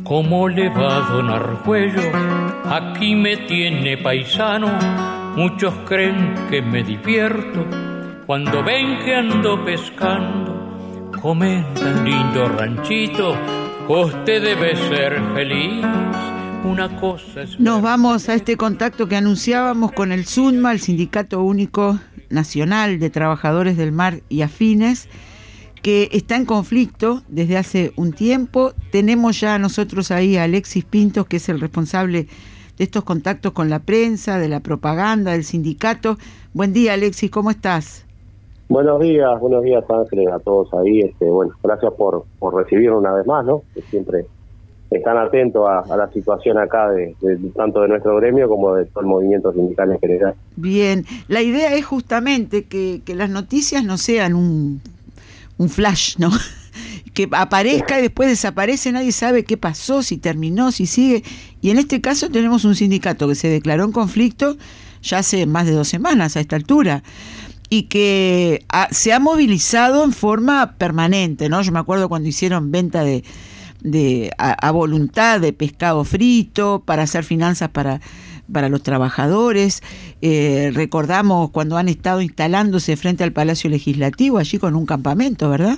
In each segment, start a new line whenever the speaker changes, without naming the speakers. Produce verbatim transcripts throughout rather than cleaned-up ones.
¿Cómo le va, don Argüello? Aquí me tiene paisano. Muchos creen que me divierto cuando ven que ando pescando. Comentan, lindo ranchito, usted debe ser feliz. Una cosa es...
Nos vamos a este contacto que anunciábamos con el SUNMA, el Sindicato Único Nacional de Trabajadores del Mar y Afines, que está en conflicto desde hace un tiempo. Tenemos ya nosotros ahí a Alexis Pintos, que es el responsable de estos contactos con la prensa, de la propaganda, del sindicato. Buen día, Alexis, ¿cómo estás?
Buenos días, buenos días, Ángeles, a todos ahí. Este, bueno, gracias por, por recibirnos una vez más, ¿no? Que siempre están atentos a, a la situación acá, de, de tanto de nuestro gremio como de todo el movimiento sindical en general.
Bien, la idea es justamente que, que las noticias no sean un... un flash, ¿no? Que aparezca y después desaparece, nadie sabe qué pasó, si terminó, si sigue. Y en este caso tenemos un sindicato que se declaró en conflicto ya hace más de dos semanas a esta altura, y que ha, se ha movilizado en forma permanente, ¿no? Yo me acuerdo cuando hicieron venta de, de a, a voluntad de pescado frito para hacer finanzas para... para los trabajadores. Eh, recordamos cuando han estado instalándose frente al Palacio Legislativo, allí con un campamento, ¿verdad?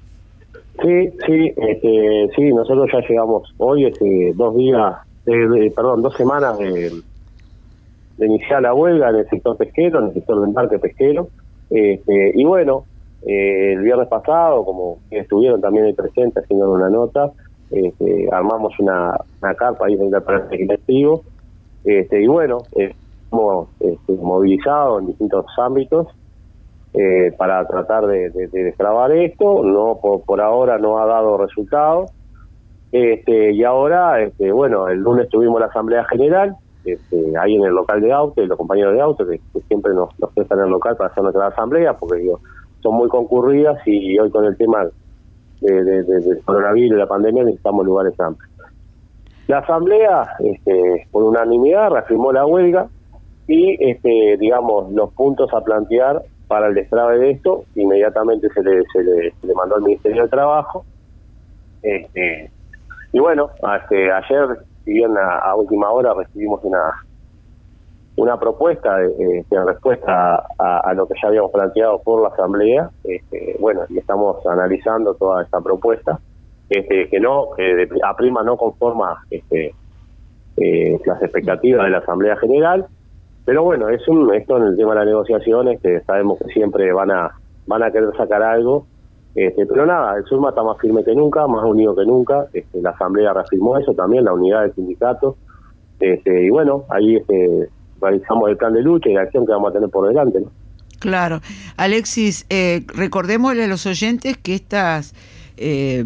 Sí, sí, este, sí, nosotros ya llegamos hoy, este, dos días, eh, de, perdón, dos semanas de, de iniciar la huelga en el sector pesquero, en el sector del embarque pesquero, este, y bueno, eh, el viernes pasado, como estuvieron también ahí presentes haciendo una nota, este, armamos una, una carpa ahí frente al Palacio Legislativo. Este, y bueno, eh, hemos este, movilizado en distintos ámbitos eh, para tratar de, de, de destrabar esto. No, por, por ahora no ha dado resultados. Este, y ahora, este, bueno, el lunes tuvimos la Asamblea General, este, ahí en el local de Auto, y los compañeros de Auto, que, que siempre nos, nos prestan en el local para hacer nuestra asamblea, porque digo, son muy concurridas, y hoy con el tema de, de, de, del coronavirus y la pandemia necesitamos lugares amplios. La asamblea, este, por unanimidad, reafirmó la huelga y, este, digamos, los puntos a plantear para el destrabe de esto, inmediatamente se le, se le, se le mandó al Ministerio de Trabajo. Este, y bueno, este, ayer, si bien a, a última hora recibimos una una propuesta eh, en respuesta a, a lo que ya habíamos planteado por la asamblea, este, bueno, y estamos analizando toda esta propuesta. Este, que no, que de, a prima no conforma este, eh, las expectativas de la Asamblea General, pero bueno, es un, esto en el tema de las negociaciones, que sabemos que siempre van a van a querer sacar algo, este, pero nada, el SUNMA está más firme que nunca, más unido que nunca. Este, la Asamblea reafirmó eso también, la unidad del sindicato, este, y bueno, ahí este, realizamos el plan de lucha y de acción que vamos a tener por delante, ¿no?
Claro. Alexis, eh, recordémosle a los oyentes que estas Eh,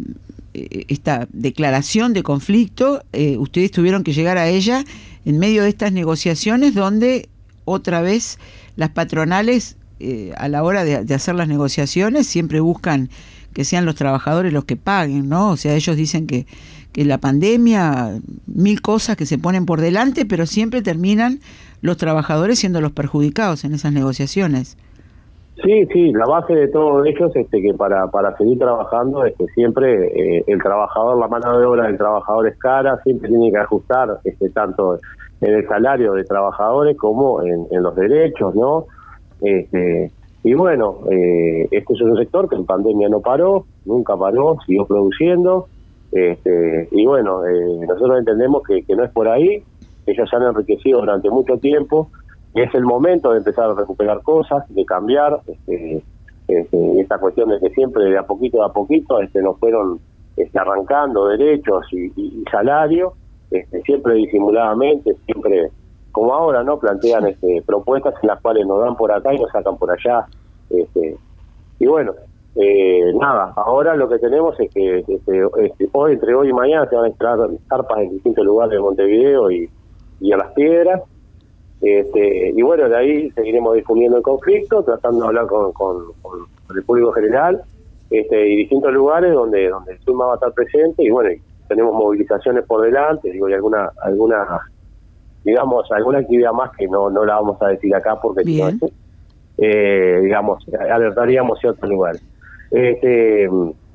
esta declaración de conflicto, eh, ustedes tuvieron que llegar a ella en medio de estas negociaciones donde otra vez las patronales eh, a la hora de, de hacer las negociaciones siempre buscan que sean los trabajadores los que paguen, ¿no? O sea, ellos dicen que, que la pandemia, mil cosas que se ponen por delante, pero siempre terminan los trabajadores siendo los perjudicados en esas negociaciones.
Sí, sí, la base de todo ello es este, que para para seguir trabajando este, siempre eh, el trabajador, la mano de obra del trabajador es cara, siempre tiene que ajustar este, tanto en el salario de trabajadores como en, en los derechos, ¿no? Este, y bueno, eh, este es un sector que en pandemia no paró, nunca paró, siguió produciendo, este, y bueno, eh, nosotros entendemos que, que no es por ahí, ellos se han enriquecido durante mucho tiempo. Es el momento de empezar a recuperar cosas, de cambiar, este, este, esta cuestión de que siempre de a poquito a poquito este, nos fueron este, arrancando derechos y, y, y salario, este, siempre disimuladamente, siempre como ahora, ¿no? Plantean este, propuestas en las cuales nos dan por acá y nos sacan por allá. Este, y bueno, eh, nada, ahora lo que tenemos es que este, este, hoy, entre hoy y mañana se van a instalar carpas en distintos lugares de Montevideo y, y a Las Piedras. Este, y bueno, de ahí seguiremos difundiendo el conflicto, tratando de hablar con, con, con el público general, este, y distintos lugares donde donde el SUNMA va a estar presente, y bueno, tenemos movilizaciones por delante, digo, y alguna, alguna digamos, alguna actividad más que no no la vamos a decir acá porque si no, eh, digamos, alertaríamos ciertos lugares. Este,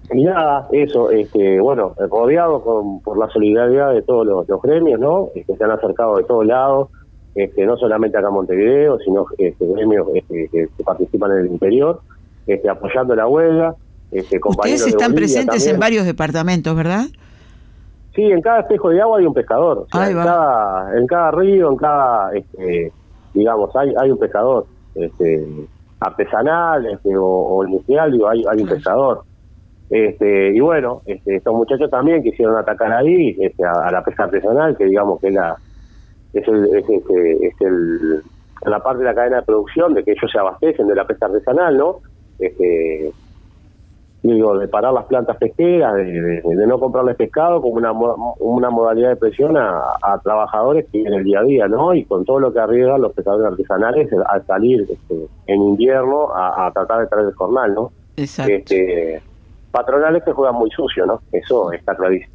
Y nada, eso, este, bueno, rodeado con, por la solidaridad de todos los, los gremios, ¿no? Que se han acercado de todos lados, este, no solamente acá en Montevideo, sino este, gremios este, que, que participan en el interior, este, apoyando la huelga. Este,
Ustedes están presentes también en varios departamentos, ¿verdad?
Sí, en cada espejo de agua hay un pescador. O sea, en, cada, en cada río, en cada, este, digamos, hay hay un pescador este, artesanal este, o, o industrial, digo, hay, hay un pescador. Este, y bueno, este, estos muchachos también quisieron atacar ahí este, a, a la pesca artesanal, que digamos que es la es, el, es, este, es el, la parte de la cadena de producción, de que ellos se abastecen de la pesca artesanal, ¿no? Este, digo, de parar las plantas pesqueras, de, de, de no comprarles pescado como una una modalidad de presión a, a trabajadores que viven el día a día, ¿no? Y con todo lo que arriesgan los pescadores artesanales al salir este, en invierno a, a tratar de traer el jornal, ¿no?
Exacto.
Este, patronales que juegan muy sucio, ¿no? Eso está clarísimo.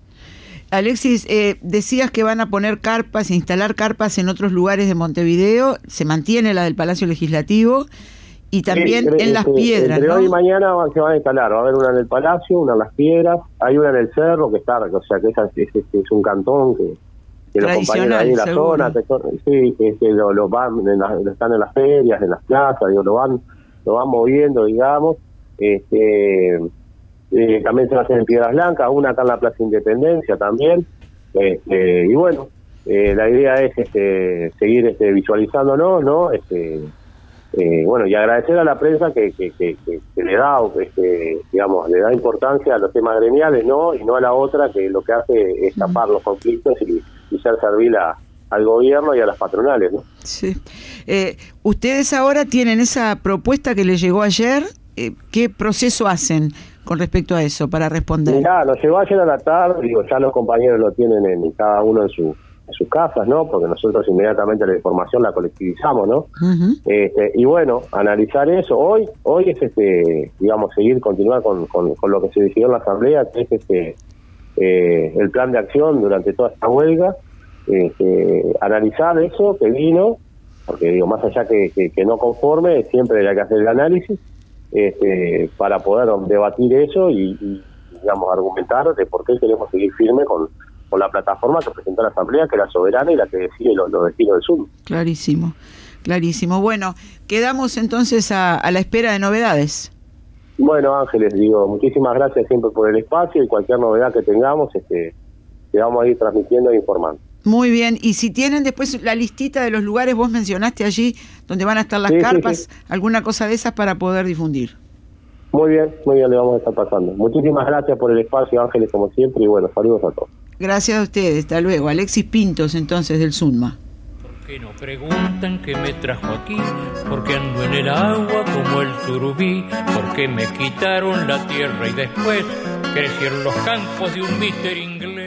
Alexis, eh, decías que van a poner carpas, instalar carpas en otros lugares de Montevideo, se mantiene la del Palacio Legislativo y también sí, en Las Piedras,
entre
¿no?
Hoy y mañana se van a instalar, va a haber una en el Palacio, una en Las Piedras, hay una en el Cerro que está, o sea que esa, es, es, es un cantón que, que los compañeros ahí en la seguro. zona, que son, sí, que, que lo, lo van, en la, están en las ferias, en las plazas, digo, lo van, lo van moviendo, digamos, este Eh, también se va a hacer en Piedras Blancas, una acá en la Plaza Independencia también, eh, eh, y bueno, eh, la idea es este, seguir este, visualizándonos, ¿no? Este, eh, bueno, y agradecer a la prensa que, que, que, que, que le da, este, digamos, le da importancia a los temas gremiales, ¿no? Y no a la otra que lo que hace es tapar los conflictos y, y ser servil a, al gobierno y a las patronales, ¿no?
Sí. Eh, ustedes ahora tienen esa propuesta que les llegó ayer, eh, ¿qué proceso hacen con respecto a eso para responder?
Mirá, nos llegó ayer a la tarde, digo, ya los compañeros lo tienen en cada uno en, su, en sus casas, ¿no? Porque nosotros inmediatamente la información la colectivizamos, ¿no? Uh-huh. Este, y bueno, analizar eso. Hoy hoy es, este digamos, seguir, continuar con, con, con lo que se decidió en la Asamblea, que es este eh, el plan de acción durante toda esta huelga, este, analizar eso que vino, porque digo, más allá que, que, que no conforme, siempre hay que hacer el análisis, Este, para poder debatir eso y, y, digamos, argumentar de por qué queremos seguir firme con, con la plataforma que presentó la Asamblea, que es la soberana y la que decide los, los destinos del sur.
Clarísimo, clarísimo. Bueno, quedamos entonces a, a la espera de novedades.
Bueno, Ángeles, digo, muchísimas gracias siempre por el espacio y cualquier novedad que tengamos, este, te vamos a ir transmitiendo e informando.
Muy bien, y si tienen después la listita de los lugares, vos mencionaste allí donde van a estar las sí, carpas, sí, sí. alguna cosa de esas para poder difundir.
Muy bien, muy bien, le vamos a estar pasando. Muchísimas gracias por el espacio, Ángeles, como siempre, y bueno, saludos a todos.
Gracias a ustedes, hasta luego. Alexis Pintos, entonces, del Sunma.
¿Por qué no preguntan qué me trajo aquí? ¿Por qué ando en el agua como el surubí? ¿Por qué me quitaron la tierra y después crecieron los campos de un míster inglés?